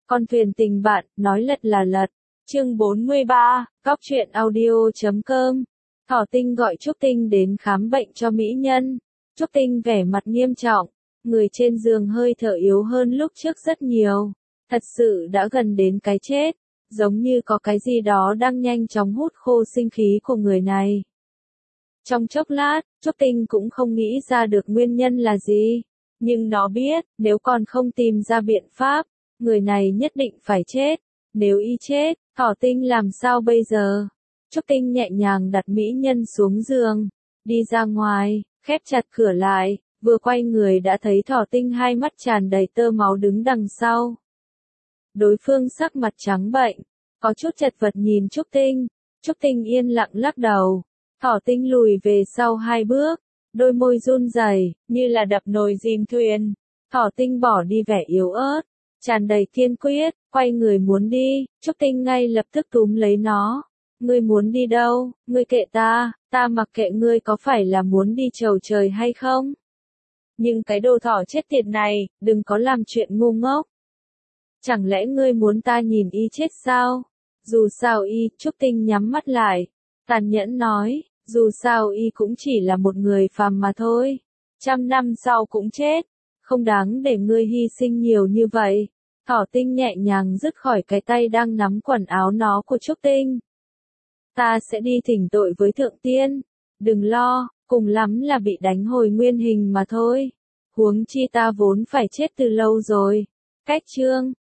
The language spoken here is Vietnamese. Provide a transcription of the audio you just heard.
Con thuyền tình bạn, nói lật là lật. Chương 43, Cóc truyện audio.com. Thỏ Tinh gọi Trúc Tinh đến khám bệnh cho mỹ nhân. Trúc Tinh vẻ mặt nghiêm trọng, người trên giường hơi thở yếu hơn lúc trước rất nhiều. Thật sự đã gần đến cái chết, giống như có cái gì đó đang nhanh chóng hút khô sinh khí của người này. Trong chốc lát, Trúc Tinh cũng không nghĩ ra được nguyên nhân là gì, nhưng nó biết, nếu còn không tìm ra biện pháp, người này nhất định phải chết. Nếu y chết, Thỏ Tinh làm sao bây giờ? Trúc Tinh nhẹ nhàng đặt mỹ nhân xuống giường, đi ra ngoài, khép chặt cửa lại, vừa quay người đã thấy Thỏ Tinh hai mắt tràn đầy tơ máu đứng đằng sau. Đối phương sắc mặt trắng bệnh, có chút chật vật nhìn Trúc Tinh. Trúc Tinh yên lặng lắc đầu. Thỏ Tinh lùi về sau hai bước, đôi môi run rẩy, như là đập nồi dìm thuyền. Thỏ Tinh bỏ đi vẻ yếu ớt, tràn đầy kiên quyết, quay người muốn đi. Trúc Tinh ngay lập tức túm lấy nó. Ngươi muốn đi đâu? Ngươi kệ ta mặc kệ ngươi có phải là muốn đi chầu trời hay không? Nhưng cái đồ thỏ chết tiệt này, đừng có làm chuyện ngu ngốc. Chẳng lẽ ngươi muốn ta nhìn y chết sao? Dù sao y, Trúc Tinh nhắm mắt lại, tàn nhẫn nói, dù sao y cũng chỉ là một người phàm mà thôi. 100 năm sau cũng chết, không đáng để ngươi hy sinh nhiều như vậy. Thỏ Tinh nhẹ nhàng dứt khỏi cái tay đang nắm quần áo nó của Trúc Tinh. Ta sẽ đi thỉnh tội với Thượng Tiên, đừng lo, cùng lắm là bị đánh hồi nguyên hình mà thôi. Huống chi ta vốn phải chết từ lâu rồi. Cách chương